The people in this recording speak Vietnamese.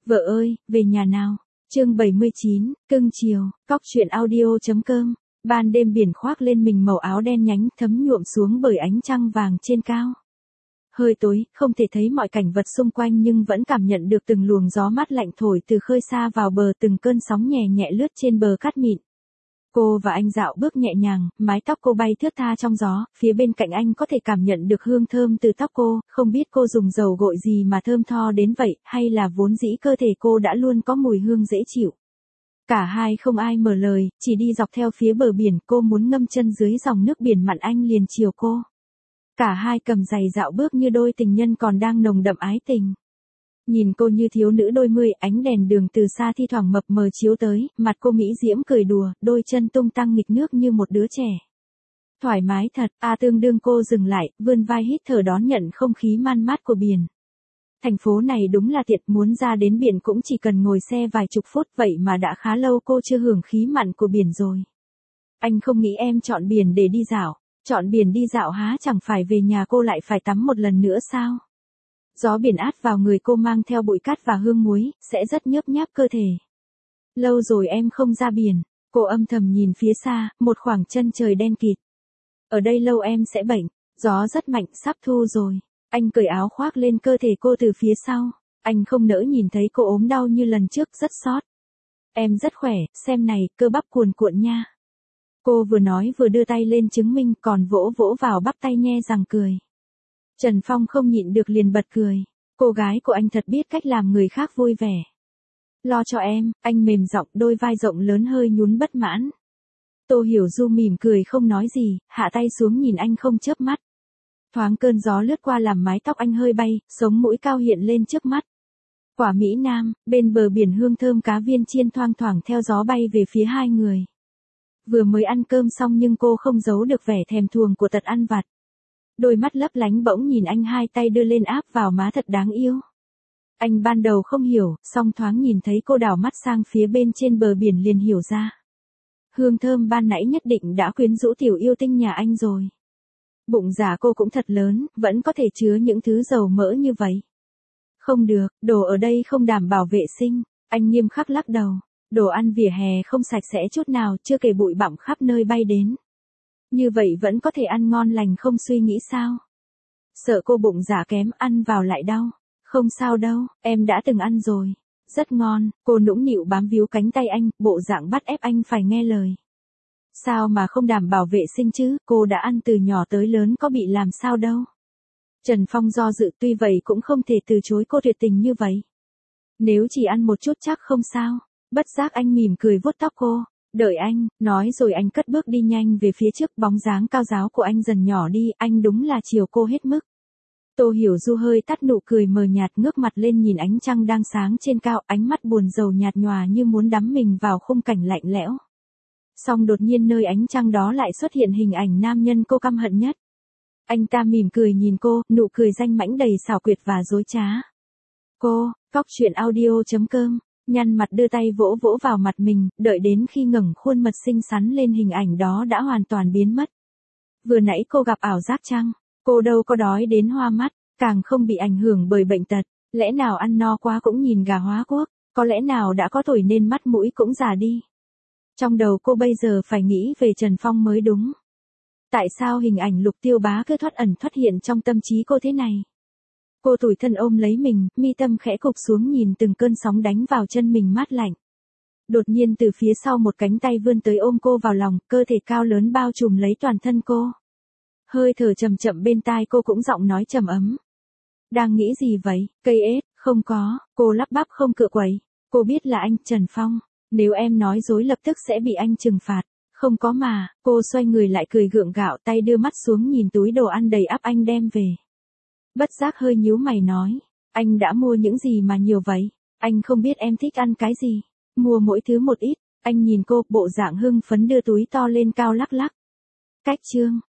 Vợ ơi, về nhà nào. Chương 79, cưng chiều, cóc truyện audio.com. Ban đêm biển khoác lên mình màu áo đen nhánh thấm nhuộm xuống bởi ánh trăng vàng trên cao. Hơi tối, không thể thấy mọi cảnh vật xung quanh nhưng vẫn cảm nhận được từng luồng gió mát lạnh thổi từ khơi xa vào bờ, từng cơn sóng nhẹ nhẹ lướt trên bờ cát mịn. Cô và anh dạo bước nhẹ nhàng, mái tóc cô bay thướt tha trong gió, phía bên cạnh anh có thể cảm nhận được hương thơm từ tóc cô, không biết cô dùng dầu gội gì mà thơm tho đến vậy, hay là vốn dĩ cơ thể cô đã luôn có mùi hương dễ chịu. Cả hai không ai mở lời, chỉ đi dọc theo phía bờ biển, cô muốn ngâm chân dưới dòng nước biển mặn, anh liền chiều cô. Cả hai cầm giày dạo bước như đôi tình nhân còn đang nồng đậm ái tình. Nhìn cô như thiếu nữ đôi mươi, ánh đèn đường từ xa thi thoảng mập mờ chiếu tới, mặt cô mỹ diễm cười đùa, đôi chân tung tăng nghịch nước như một đứa trẻ. Thoải mái thật, tương đương cô dừng lại, vươn vai hít thở đón nhận không khí man mát của biển. Thành phố này đúng là tiện, muốn ra đến biển cũng chỉ cần ngồi xe vài chục phút, vậy mà đã khá lâu cô chưa hưởng khí mặn của biển rồi. Anh không nghĩ em chọn biển để đi dạo. Chọn biển đi dạo há chẳng phải về nhà cô lại phải tắm một lần nữa sao? Gió biển át vào người cô mang theo bụi cát và hương muối, sẽ rất nhớp nháp cơ thể. Lâu rồi em không ra biển, cô âm thầm nhìn phía xa, một khoảng chân trời đen kịt. Ở đây lâu em sẽ bệnh, gió rất mạnh, sắp thu rồi. Anh cởi áo khoác lên cơ thể cô từ phía sau, anh không nỡ nhìn thấy cô ốm đau như lần trước, rất xót. Em rất khỏe, xem này, cơ bắp cuồn cuộn nha. Cô vừa nói vừa đưa tay lên chứng minh, còn vỗ vỗ vào bắp tay nhe răng cười. Trần Phong không nhịn được liền bật cười. Cô gái của anh thật biết cách làm người khác vui vẻ. Lo cho em, anh mềm giọng, đôi vai rộng lớn hơi nhún bất mãn. Tô Hiểu Du mỉm cười không nói gì, hạ tay xuống nhìn anh không chớp mắt. Thoáng cơn gió lướt qua làm mái tóc anh hơi bay, sống mũi cao hiện lên trước mắt. Quả Mỹ Nam, bên bờ biển hương thơm cá viên chiên thoang thoảng theo gió bay về phía hai người. Vừa mới ăn cơm xong nhưng cô không giấu được vẻ thèm thuồng của tật ăn vặt. Đôi mắt lấp lánh bỗng nhìn anh, hai tay đưa lên áp vào má thật đáng yêu. Anh ban đầu không hiểu, song thoáng nhìn thấy cô đảo mắt sang phía bên trên bờ biển liền hiểu ra. Hương thơm ban nãy nhất định đã quyến rũ tiểu yêu tinh nhà anh rồi. Bụng giả cô cũng thật lớn, vẫn có thể chứa những thứ dầu mỡ như vậy. Không được, đồ ở đây không đảm bảo vệ sinh, anh nghiêm khắc lắc đầu. Đồ ăn vỉa hè không sạch sẽ chút nào, chưa kể bụi bặm khắp nơi bay đến. Như vậy vẫn có thể ăn ngon lành không suy nghĩ sao? Sợ cô bụng giả kém, ăn vào lại đau. Không sao đâu, em đã từng ăn rồi. Rất ngon, cô nũng nịu bám víu cánh tay anh, bộ dạng bắt ép anh phải nghe lời. Sao mà không đảm bảo vệ sinh chứ, cô đã ăn từ nhỏ tới lớn có bị làm sao đâu. Trần Phong do dự, tuy vậy cũng không thể từ chối cô tuyệt tình như vậy. Nếu chỉ ăn một chút chắc không sao. Bất giác anh mỉm cười vuốt tóc cô. Đợi anh, nói rồi anh cất bước đi nhanh về phía trước, bóng dáng cao ráo của anh dần nhỏ đi, anh đúng là chiều cô hết mức. Tô Hiểu Du hơi tắt nụ cười mờ nhạt, ngước mặt lên nhìn ánh trăng đang sáng trên cao, ánh mắt buồn rầu nhạt nhòa như muốn đắm mình vào khung cảnh lạnh lẽo. Song đột nhiên nơi ánh trăng đó lại xuất hiện hình ảnh nam nhân cô căm hận nhất. Anh ta mỉm cười nhìn cô, nụ cười danh mãnh đầy xảo quyệt và dối trá. Cô, cóc truyện audio.com. Nhăn mặt đưa tay vỗ vỗ vào mặt mình, đợi đến khi ngẩng khuôn mặt xinh xắn lên hình ảnh đó đã hoàn toàn biến mất. Vừa nãy cô gặp ảo giác chăng? Cô đâu có đói đến hoa mắt, càng không bị ảnh hưởng bởi bệnh tật. Lẽ nào ăn no quá cũng nhìn gà hóa quốc, có lẽ nào đã có tuổi nên mắt mũi cũng già đi. Trong đầu cô bây giờ phải nghĩ về Trần Phong mới đúng. Tại sao hình ảnh Lục Tiêu Bá cứ thoát ẩn thoát hiện trong tâm trí cô thế này? Cô tủi thân ôm lấy mình, mi tâm khẽ cụp xuống nhìn từng cơn sóng đánh vào chân mình mát lạnh. Đột nhiên từ phía sau một cánh tay vươn tới ôm cô vào lòng, cơ thể cao lớn bao trùm lấy toàn thân cô. Hơi thở chậm chậm bên tai cô cũng giọng nói trầm ấm. Đang nghĩ gì vậy, cây ếch, không có, cô lắp bắp không cựa quậy. Cô biết là anh, Trần Phong, nếu em nói dối lập tức sẽ bị anh trừng phạt. Không có mà, cô xoay người lại cười gượng gạo, tay đưa mắt xuống nhìn túi đồ ăn đầy ắp anh đem về. Bất giác hơi nhíu mày nói, anh đã mua những gì mà nhiều vậy? Anh không biết em thích ăn cái gì, mua mỗi thứ một ít. Anh nhìn cô, bộ dạng hưng phấn đưa túi to lên cao lắc lắc. Cách chương.